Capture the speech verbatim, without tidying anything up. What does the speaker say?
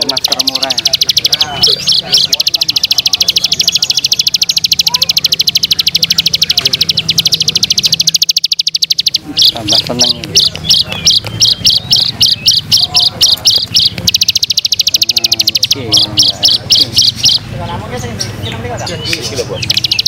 masker murah ya. Tambah seneng ini. Nah, oke, ya, oke.